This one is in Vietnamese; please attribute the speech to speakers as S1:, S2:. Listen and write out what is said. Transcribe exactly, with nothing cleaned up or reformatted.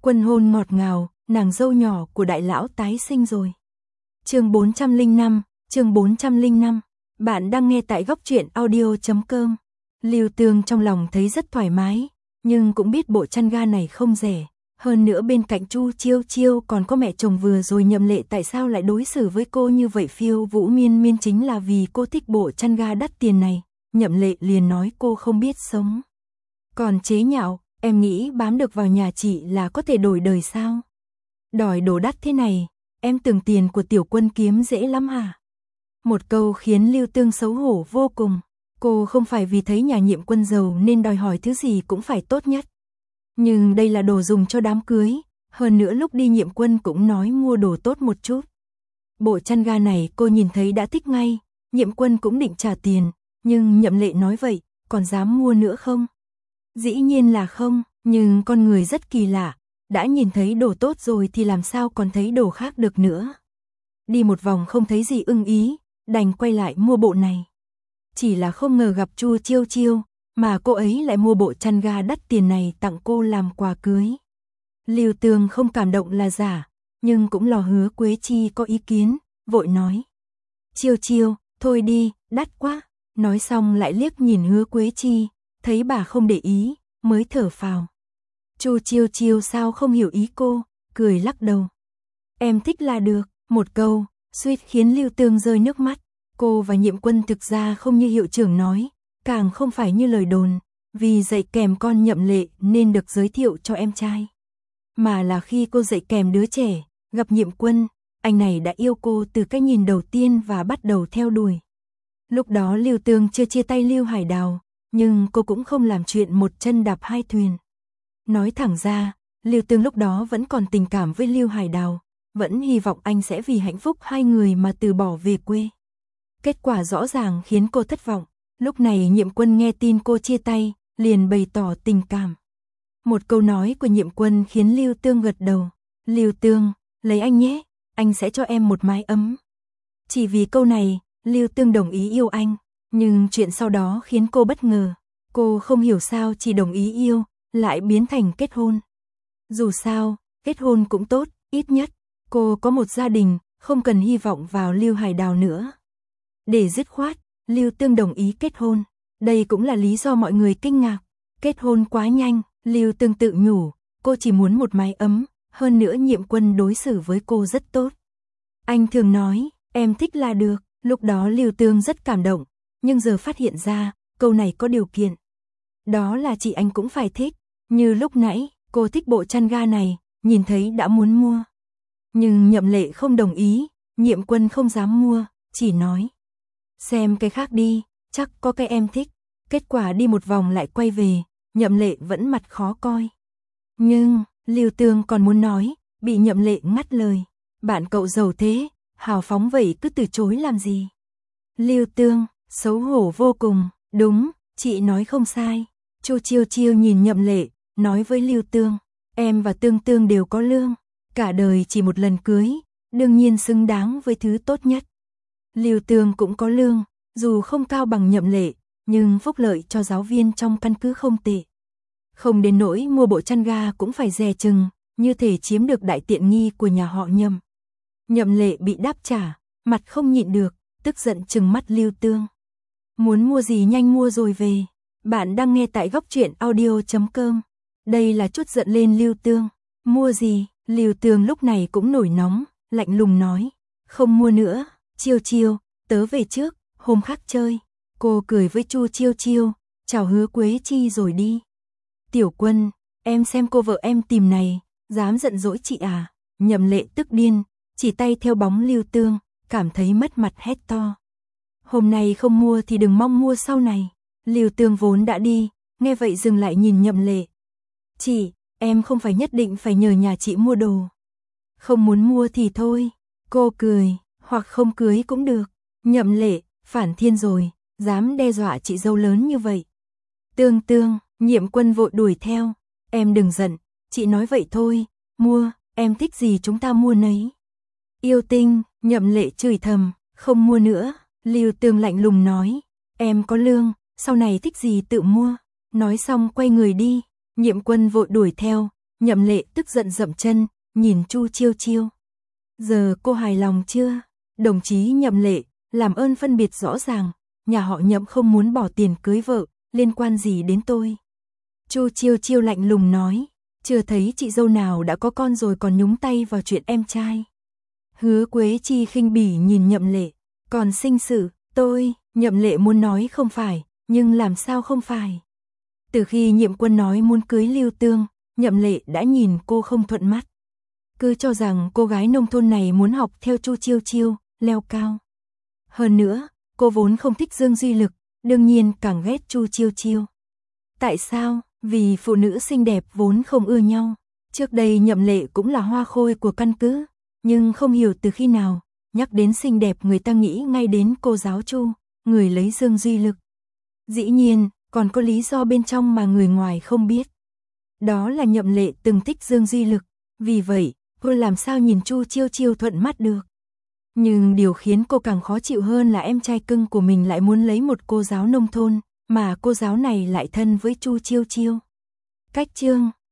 S1: Quân hôn ngọt ngào, nàng dâu nhỏ của đại lão tái sinh rồi. Chương bốn trăm lẻ năm, chương bốn trăm lẻ năm. Bạn đang nghe tại góc truyện audio chấm com. Lưu Tương trong lòng thấy rất thoải mái, nhưng cũng biết bộ chăn ga này không rẻ. Hơn nữa bên cạnh Chu Chiêu Chiêu còn có mẹ chồng vừa rồi Nhậm Lệ, tại sao lại đối xử với cô như vậy? Phiêu Vũ Miên Miên chính là vì cô thích bộ chăn ga đắt tiền này. Nhậm Lệ liền nói cô không biết sống. Còn chế nhạo, em nghĩ bám được vào nhà chị là có thể đổi đời sao? Đòi đồ đắt thế này, em tưởng tiền của tiểu quân kiếm dễ lắm hả? Một câu khiến Lưu Tương xấu hổ vô cùng. Cô không phải vì thấy nhà Nhiệm Quân giàu nên đòi hỏi thứ gì cũng phải tốt nhất. Nhưng đây là đồ dùng cho đám cưới, hơn nữa lúc đi Nhiệm Quân cũng nói mua đồ tốt một chút. Bộ chăn ga này cô nhìn thấy đã thích ngay, Nhiệm Quân cũng định trả tiền, nhưng Nhậm Lệ nói vậy, còn dám mua nữa không? Dĩ nhiên là không, nhưng con người rất kỳ lạ, đã nhìn thấy đồ tốt rồi thì làm sao còn thấy đồ khác được nữa. Đi một vòng không thấy gì ưng ý, đành quay lại mua bộ này. Chỉ là không ngờ gặp Chu Chiêu Chiêu, mà cô ấy lại mua bộ chăn ga đắt tiền này tặng cô làm quà cưới. Lưu Tương không cảm động là giả, nhưng cũng lo Hứa Quế Chi có ý kiến, vội nói. Chiêu Chiêu, thôi đi, đắt quá. Nói xong lại liếc nhìn Hứa Quế Chi, thấy bà không để ý, mới thở phào. Chu Chiêu Chiêu sao không hiểu ý cô, cười lắc đầu. Em thích là được, một câu, suýt khiến Lưu Tương rơi nước mắt. Cô và Nhiệm Quân thực ra không như hiệu trưởng nói, càng không phải như lời đồn, vì dạy kèm con Nhậm Lệ nên được giới thiệu cho em trai. Mà là khi cô dạy kèm đứa trẻ, gặp Nhiệm Quân, anh này đã yêu cô từ cái nhìn đầu tiên và bắt đầu theo đuổi. Lúc đó Lưu Tương chưa chia tay Lưu Hải Đào, nhưng cô cũng không làm chuyện một chân đạp hai thuyền. Nói thẳng ra, Lưu Tương lúc đó vẫn còn tình cảm với Lưu Hải Đào, vẫn hy vọng anh sẽ vì hạnh phúc hai người mà từ bỏ về quê. Kết quả rõ ràng khiến cô thất vọng. Lúc này Nhiệm Quân nghe tin cô chia tay, liền bày tỏ tình cảm. Một câu nói của Nhiệm Quân khiến Lưu Tương gật đầu. Lưu Tương, lấy anh nhé, anh sẽ cho em một mái ấm. Chỉ vì câu này, Lưu Tương đồng ý yêu anh, nhưng chuyện sau đó khiến cô bất ngờ. Cô không hiểu sao chỉ đồng ý yêu, lại biến thành kết hôn. Dù sao, kết hôn cũng tốt, ít nhất, cô có một gia đình, không cần hy vọng vào Lưu Hải Đào nữa. Để dứt khoát, Lưu Tương đồng ý kết hôn. Đây cũng là lý do mọi người kinh ngạc. Kết hôn quá nhanh, Lưu Tương tự nhủ, cô chỉ muốn một mái ấm, hơn nữa Nhiệm Quân đối xử với cô rất tốt. Anh thường nói, em thích là được, lúc đó Lưu Tương rất cảm động, nhưng giờ phát hiện ra, câu này có điều kiện. Đó là chị anh cũng phải thích, như lúc nãy, cô thích bộ chăn ga này, nhìn thấy đã muốn mua. Nhưng Nhậm Lệ không đồng ý, Nhiệm Quân không dám mua, chỉ nói. Xem cái khác đi, chắc có cái em thích. Kết quả đi một vòng lại quay về, Nhậm Lệ vẫn mặt khó coi. Nhưng, Lưu Tương còn muốn nói, bị Nhậm Lệ ngắt lời. Bạn cậu giàu thế, hào phóng vậy cứ từ chối làm gì? Lưu Tương, xấu hổ vô cùng, đúng, chị nói không sai. Chu Chiêu Chiêu nhìn Nhậm Lệ, nói với Lưu Tương, em và Tương Tương đều có lương, cả đời chỉ một lần cưới, đương nhiên xứng đáng với thứ tốt nhất. Lưu Tương cũng có lương, dù không cao bằng Nhậm Lệ, nhưng phúc lợi cho giáo viên trong căn cứ không tệ. Không đến nỗi mua bộ chăn ga cũng phải dè chừng, như thể chiếm được đại tiện nghi của nhà họ Nhậm. Nhậm Lệ bị đáp trả, mặt không nhịn được, tức giận trừng mắt Lưu Tương. Muốn mua gì nhanh mua rồi về. Bạn đang nghe tại góc truyện audio chấm com. Đây là chút giận lên Lưu Tương. Mua gì? Lưu Tương lúc này cũng nổi nóng, lạnh lùng nói. Không mua nữa, Chiêu Chiêu, tớ về trước, hôm khác chơi. Cô cười với Chu Chiêu Chiêu, chào Hứa Quế Chi rồi đi. Tiểu Quân, em xem cô vợ em tìm này, dám giận dỗi chị à? Nhậm Lệ tức điên, chỉ tay theo bóng Lưu Tương, cảm thấy mất mặt hét to. Hôm nay không mua thì đừng mong mua sau này. Lưu Tương vốn đã đi, nghe vậy dừng lại nhìn Nhậm Lệ. Chị, em không phải nhất định phải nhờ nhà chị mua đồ. Không muốn mua thì thôi. Cô cười, hoặc không cưới cũng được. Nhậm Lệ, phản thiên rồi, dám đe dọa chị dâu lớn như vậy. Tương Tương, Nhiệm Quân vội đuổi theo. Em đừng giận, chị nói vậy thôi, mua, em thích gì chúng ta mua nấy. Yêu Tinh, Nhậm Lệ chửi thầm, không mua nữa. Lưu Tương lạnh lùng nói, em có lương, sau này thích gì tự mua. Nói xong quay người đi, Nhiệm Quân vội đuổi theo, Nhậm Lệ tức giận dậm chân, nhìn Chu Chiêu Chiêu. Giờ cô hài lòng chưa? Đồng chí Nhậm Lệ, làm ơn phân biệt rõ ràng, nhà họ Nhậm không muốn bỏ tiền cưới vợ, liên quan gì đến tôi? Chu Chiêu Chiêu lạnh lùng nói, chưa thấy chị dâu nào đã có con rồi còn nhúng tay vào chuyện em trai. Hứa Quế Chi khinh bỉ nhìn Nhậm Lệ, còn sinh sự, tôi, Nhậm Lệ muốn nói không phải, nhưng làm sao không phải. Từ khi Nhiệm Quân nói muốn cưới Lưu Tương, Nhậm Lệ đã nhìn cô không thuận mắt. Cứ cho rằng cô gái nông thôn này muốn học theo Chu Chiêu Chiêu, leo cao. Hơn nữa, cô vốn không thích Dương Duy Lực, đương nhiên càng ghét Chu Chiêu Chiêu. Tại sao? Vì phụ nữ xinh đẹp vốn không ưa nhau. Trước đây Nhậm Lệ cũng là hoa khôi của căn cứ, nhưng không hiểu từ khi nào, nhắc đến xinh đẹp người ta nghĩ ngay đến cô giáo Chu, người lấy Dương Duy Lực. Dĩ nhiên, còn có lý do bên trong mà người ngoài không biết. Đó là Nhậm Lệ từng thích Dương Duy Lực, vì vậy, cô làm sao nhìn Chu Chiêu Chiêu thuận mắt được. Nhưng điều khiến cô càng khó chịu hơn là em trai cưng của mình lại muốn lấy một cô giáo nông thôn, mà cô giáo này lại thân với Chu Chiêu Chiêu. Cách chương